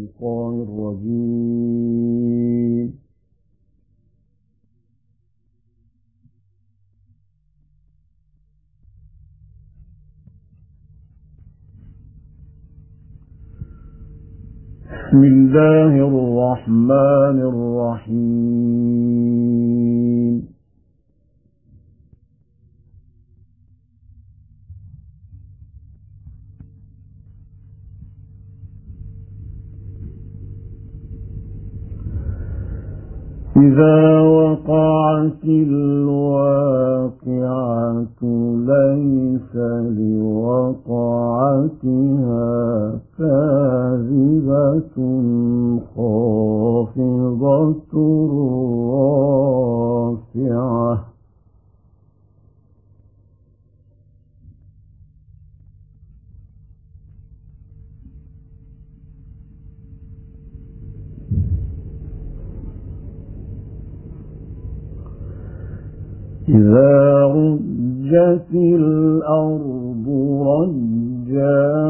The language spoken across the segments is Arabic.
الشيطان الرجيم. بسم الله الرحمن الرحيم. إذا وقعت الواقعة ليس لوقعتها كاذبة خافضة رافعة إذا رجت الأرض رجا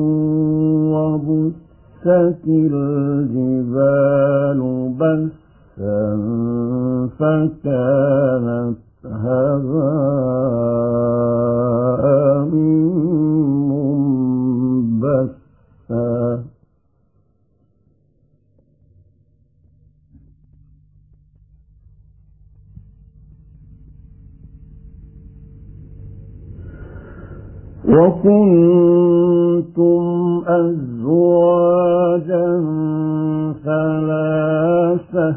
وبست الجبال بسا فكانت هباء منبثا وكنتم أزواجا ثلاثة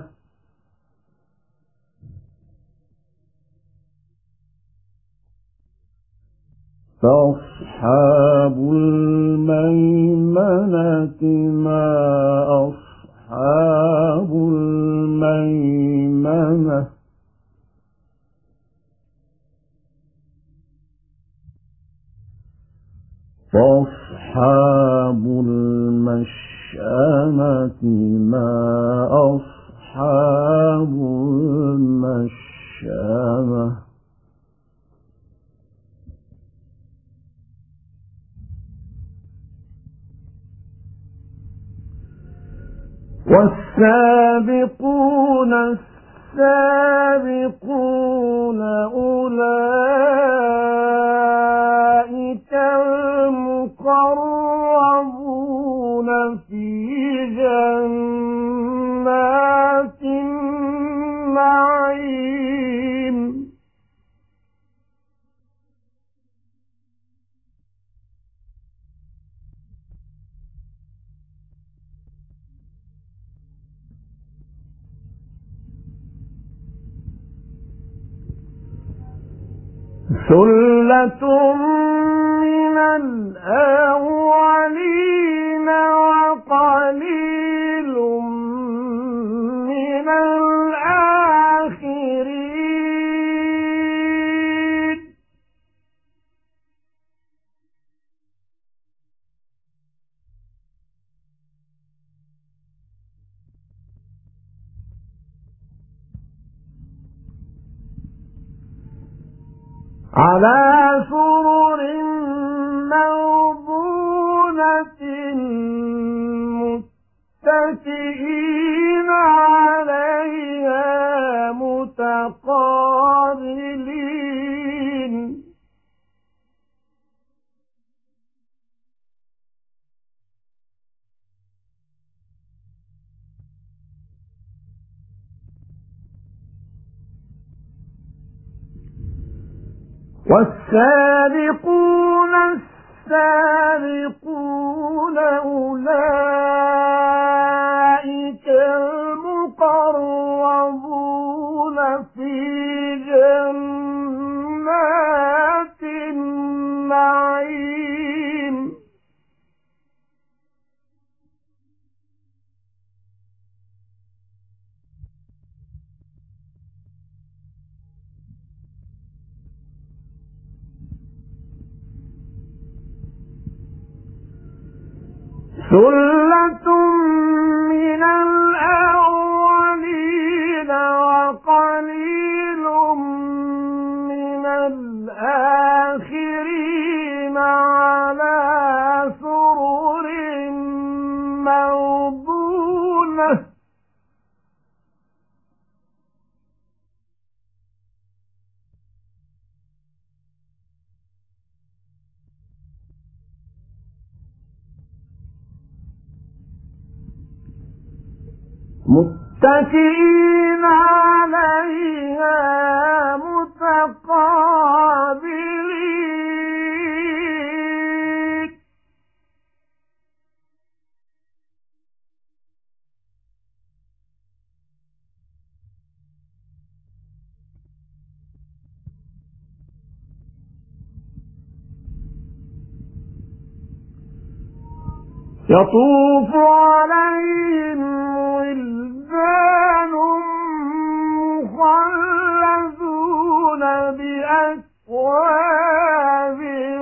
فأصحاب الميمنة ما أصحاب الميمنة فأصحاب المشأمة ما أصحاب المشأمة والسابقون السابقون أولئك المقربون في جنات النعيم ثلة من الأولين وقليل من الآخرين على سرر موضونة متكئين عليها متقابلين والسابقون السابقون أولئك المقربون في جنات النعيم ثلة من الأولين وقليل من الآخرين على سرر موضونة متكئين عليها متقابلين يطوف عليهم ولدان مخلدون بأكواب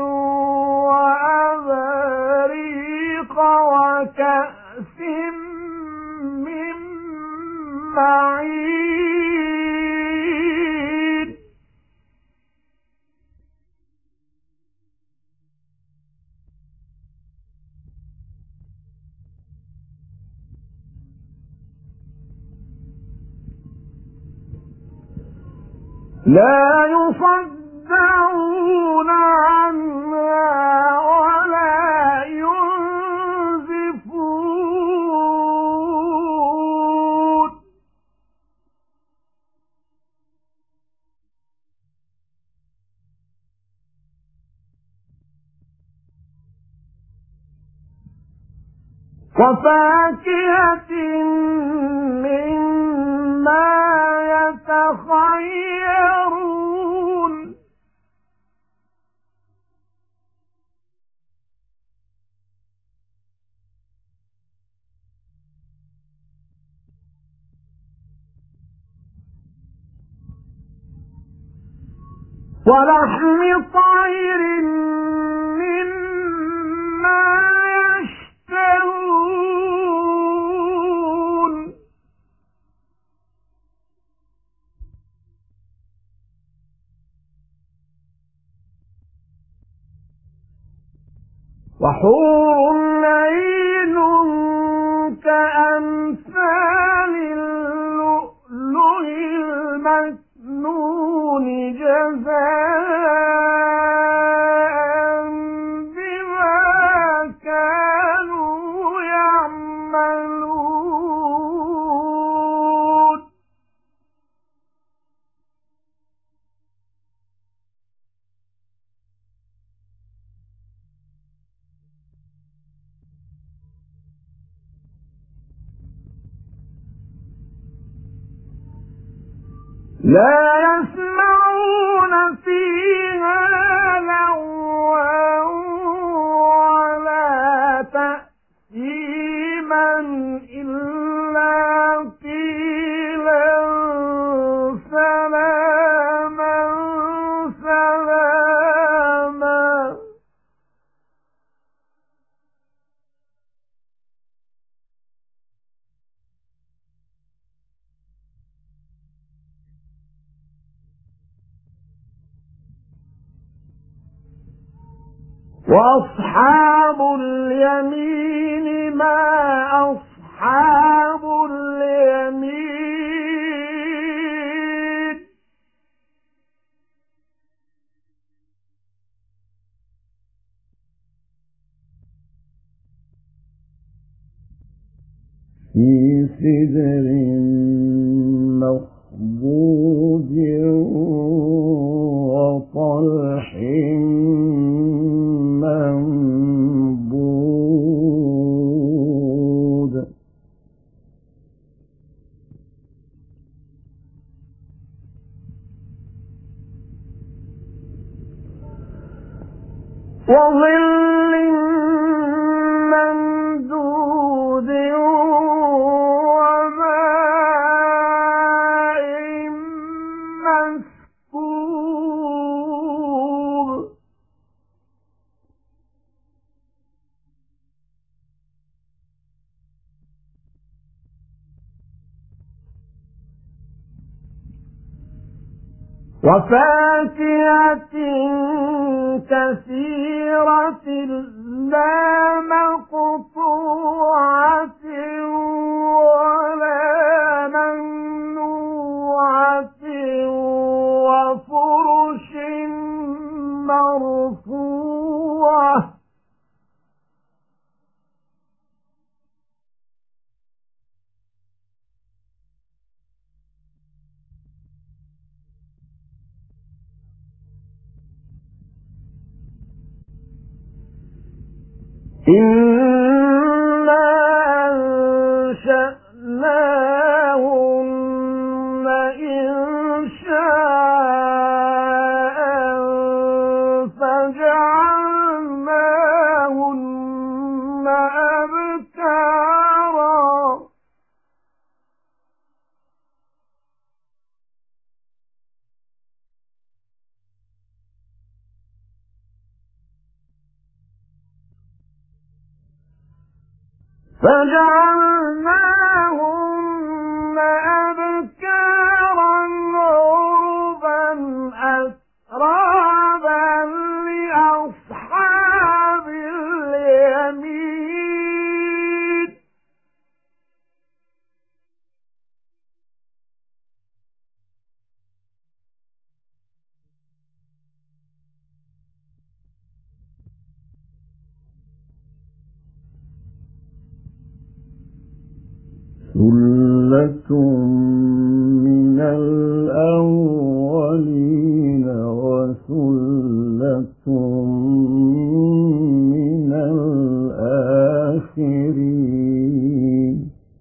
وأباريق وكأس من معين لا يصدعون عنها ولا ينزفون وفاكهة مما يتخيرون ولحم طير مما يشتهون وحور عين كأمثال اللؤلؤ المكنون جزاء بما كانوا يعملون لا يسمعون فيها لغوا ولا تأثيما إلا قيلا سلاما سلاما وأصحاب اليمين ما أصحاب اليمين في سدر مخضود وطلح منضود وظل ممدود وماء مسكوب وفاكهة كثيرة لا مقطوعة ولا ممنوعة وفرش مرفوعة إنا أنشأناهن إنشاء فجعلناهن أبكارا عربا أترابا لأصحاب اليمين ثلة من الأولين وثلة من الآخرين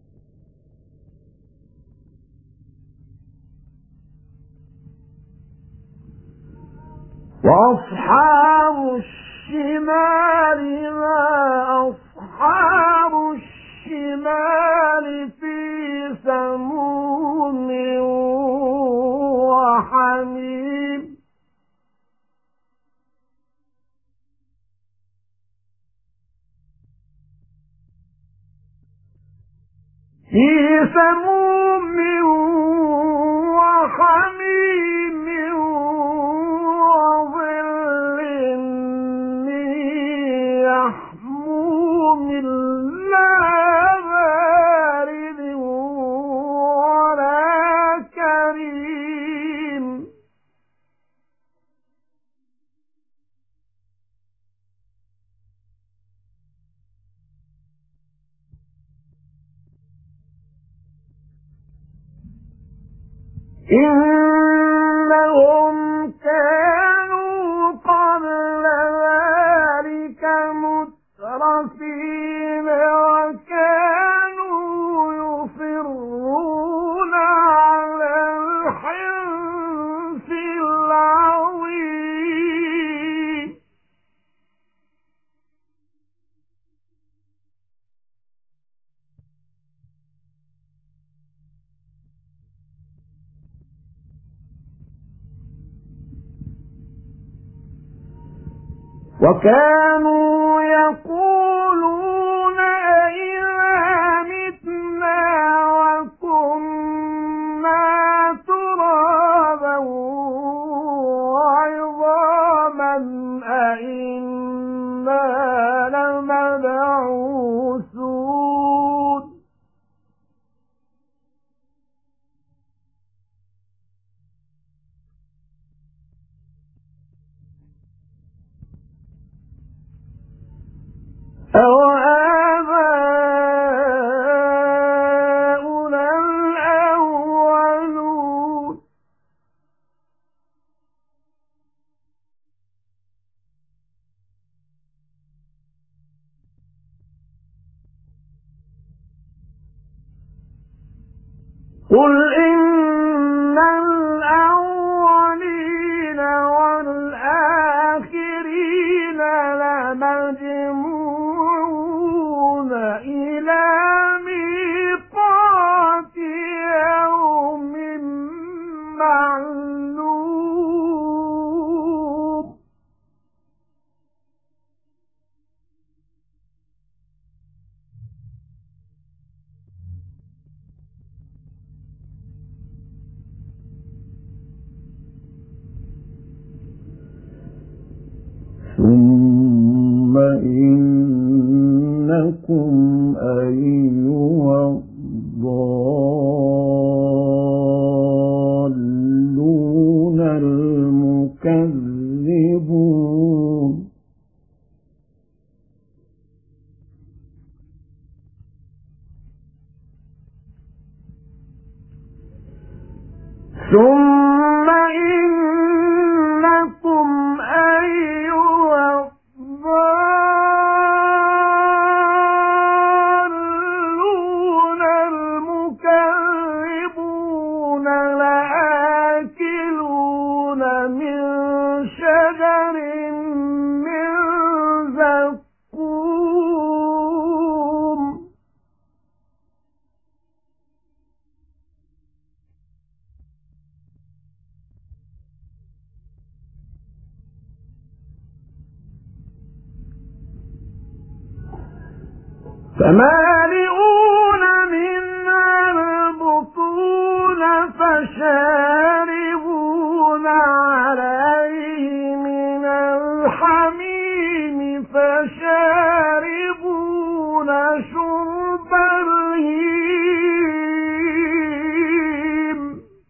وأصحاب الشمال ما أصحاب الشمال في سموم وحميم في سموم وحميم وظل من يحموم لا بارد ولا كريم إنهم كانوا قبل ذلك مترفين وكانوا يصرون على الحنث العظيم وكانوا يقولون أئذا متنا وكنا ترابا وعظاما أئنا لمبعوثون أَوَآبَاؤُنَا الْأَوَّلُونَ قُلْ إِنَّ الْأَوَّلِينَ وَالْآخِرِينَ لَمَجْمُوعُونَ إِلَى مِيقَاتِ يَوْمٍ معلوم ثم إنكم أيها الضالون المكذبون ثم إنكم أيها الضالون فمالئون منها البطون فشاربون عليه من الحميم فشاربون شرب الهيم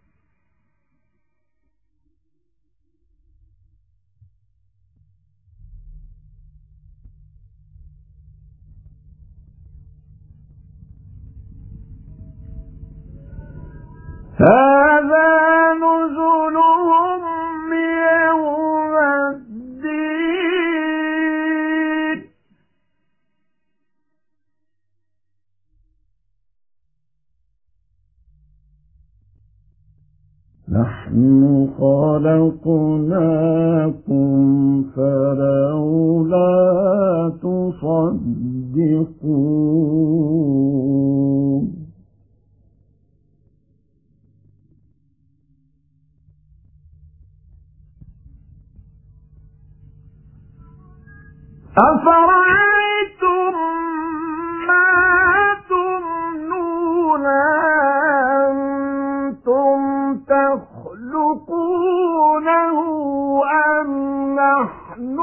هذا نزلهم يوم الدين نحن خلقناكم فلولا تصدقون أفرأيتم ما تمنون أنتم تخلقونه أم نحن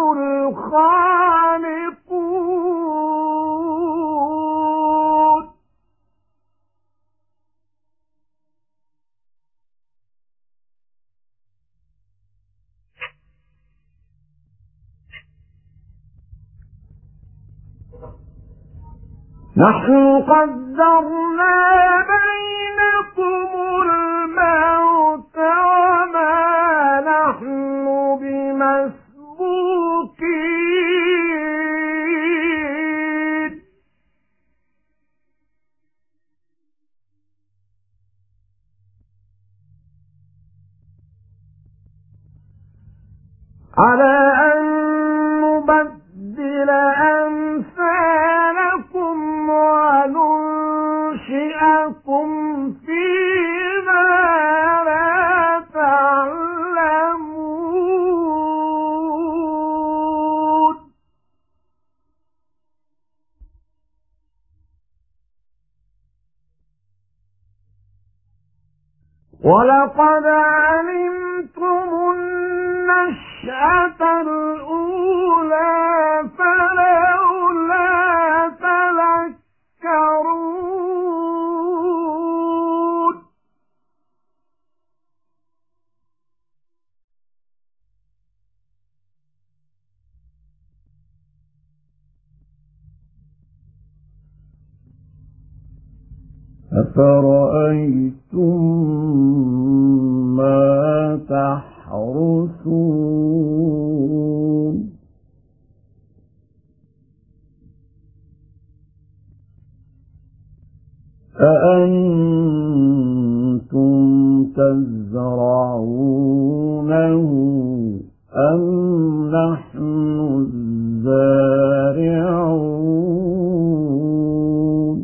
الخالقون نحن قدرنا بينكم الموت وما نحن بمسبوقين على أن نبدل أمثالكم وننشئكم فيما لا تعلمون ولقد علمتم النشأة الأولى فلولا تذكرون أفرأيتم ما تحرثون أأنتم تزرعونه أم نحن الزارعون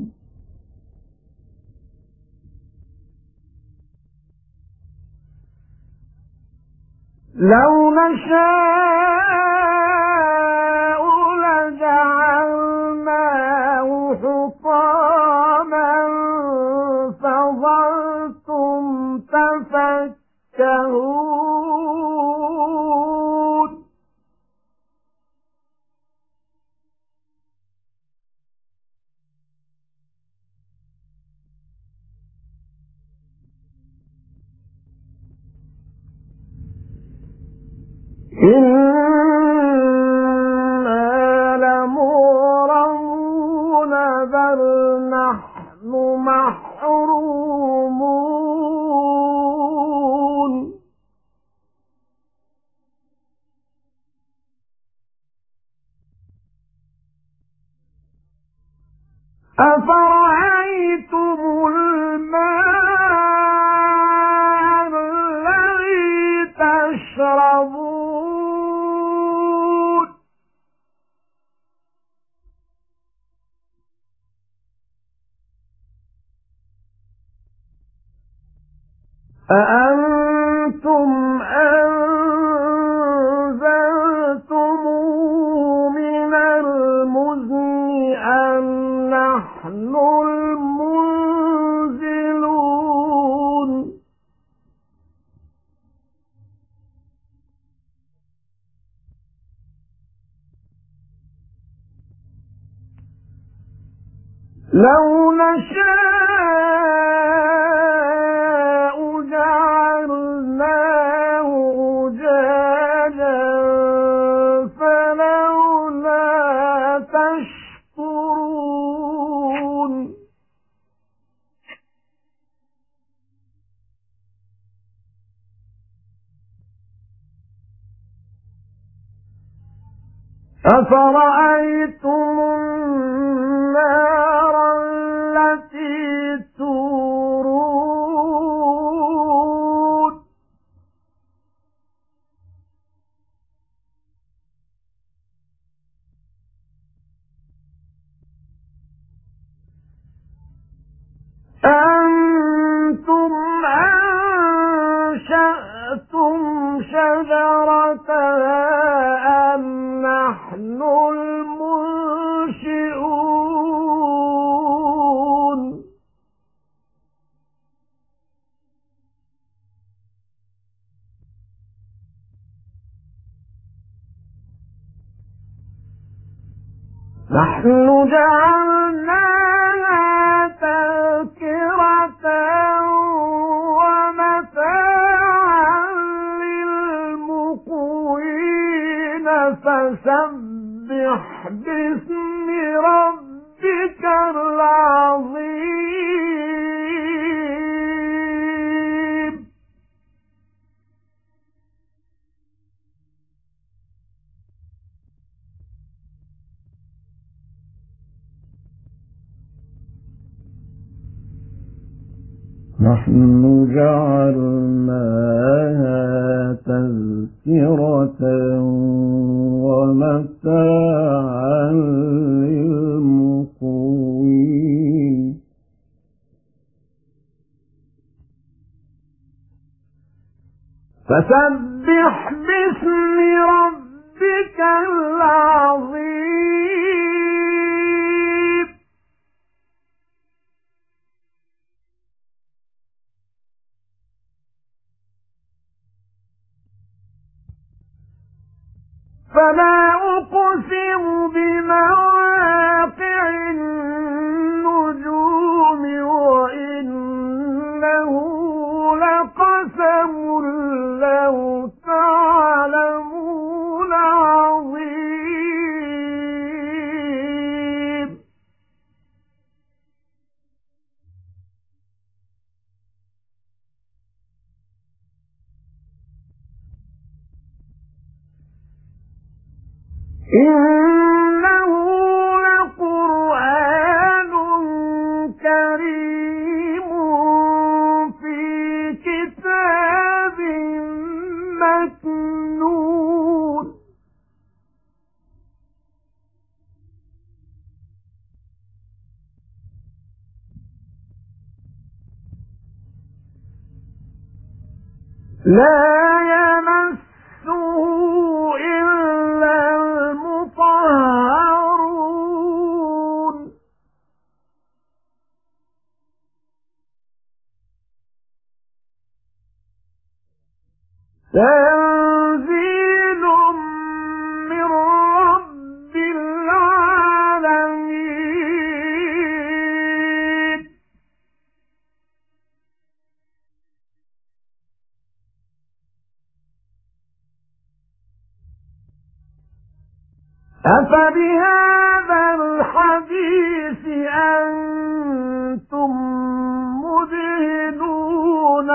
لو نشاء لجعلناه حطاما فظلتم تفكهون إنا لمغرمون بل نحن محرومون أفرأيتم الماء الذي تشربون أأنتم أنزلتموه من المزن أم نحن نحن المنزلون لو نشاء جعلناه أجاجا فلولا تشكرون أفرأيتم النار التي تورون أنتم أنشأتم شجرتها أم نحن المنشئون نحن جعلناها تذكرة ومتاعا للمقوين فسبح باسم ربك العظيم نحن جعلناها تذكرة ومتاعا للمقوين فسبح باسم ربك العظيم فلا أقسم بمواقع النجوم وإنه لقسم لو تعلمون عظيم إنه لقرآن كريم في كتاب مكنون لا يمسه إلا المطهرون تنزيل من رب العالمين أفبهذا الحديث أنتم مدهنون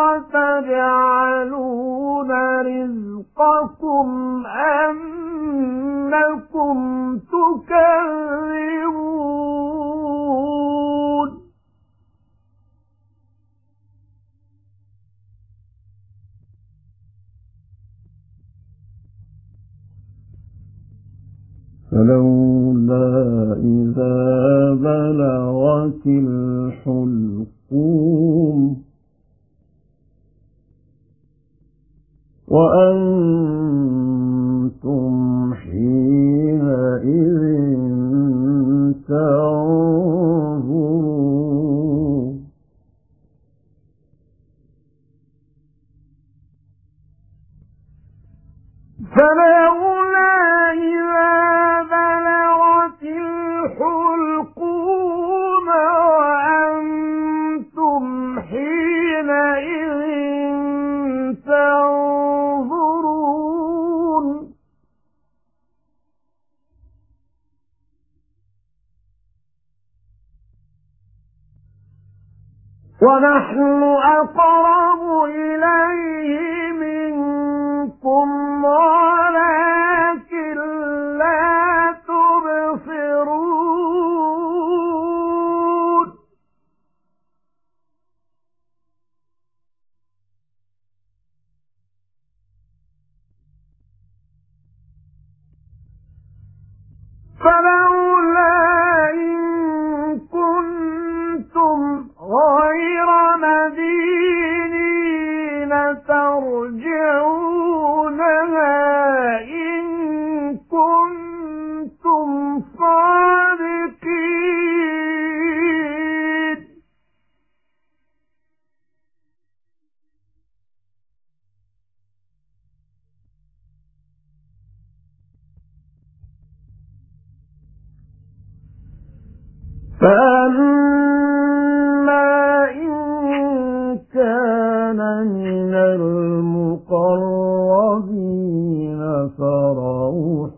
وتجعلون رزقكم أنكم تكذبون فلولا إذا بلغت الحلقوم وأنتم حينئذ تنظرون ونحن أقرب إليه منكم ولكن لا تبصرون فلولا إن كنتم غير مدينين ترجعونها إن كنتم صادقين فأما إن كان من المقربين فروح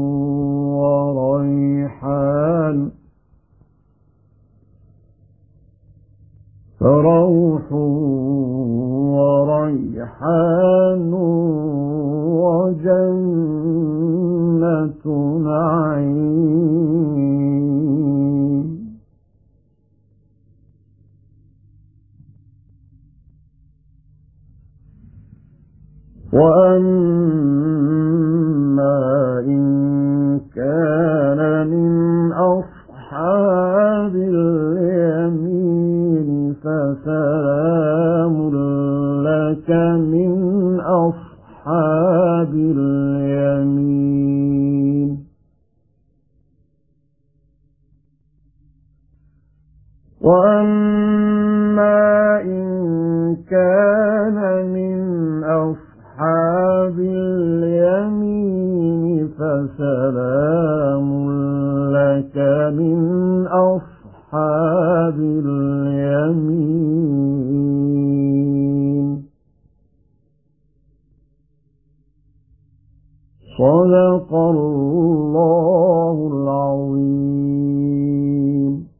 وريحان وجنة نعيم وأما إن كان من أصحاب اليمين فسلام لك من أصحاب اليمين وأما إن كان من أصحاب اليمين فسلام لك من أصحاب اليمين صدق الله العظيم.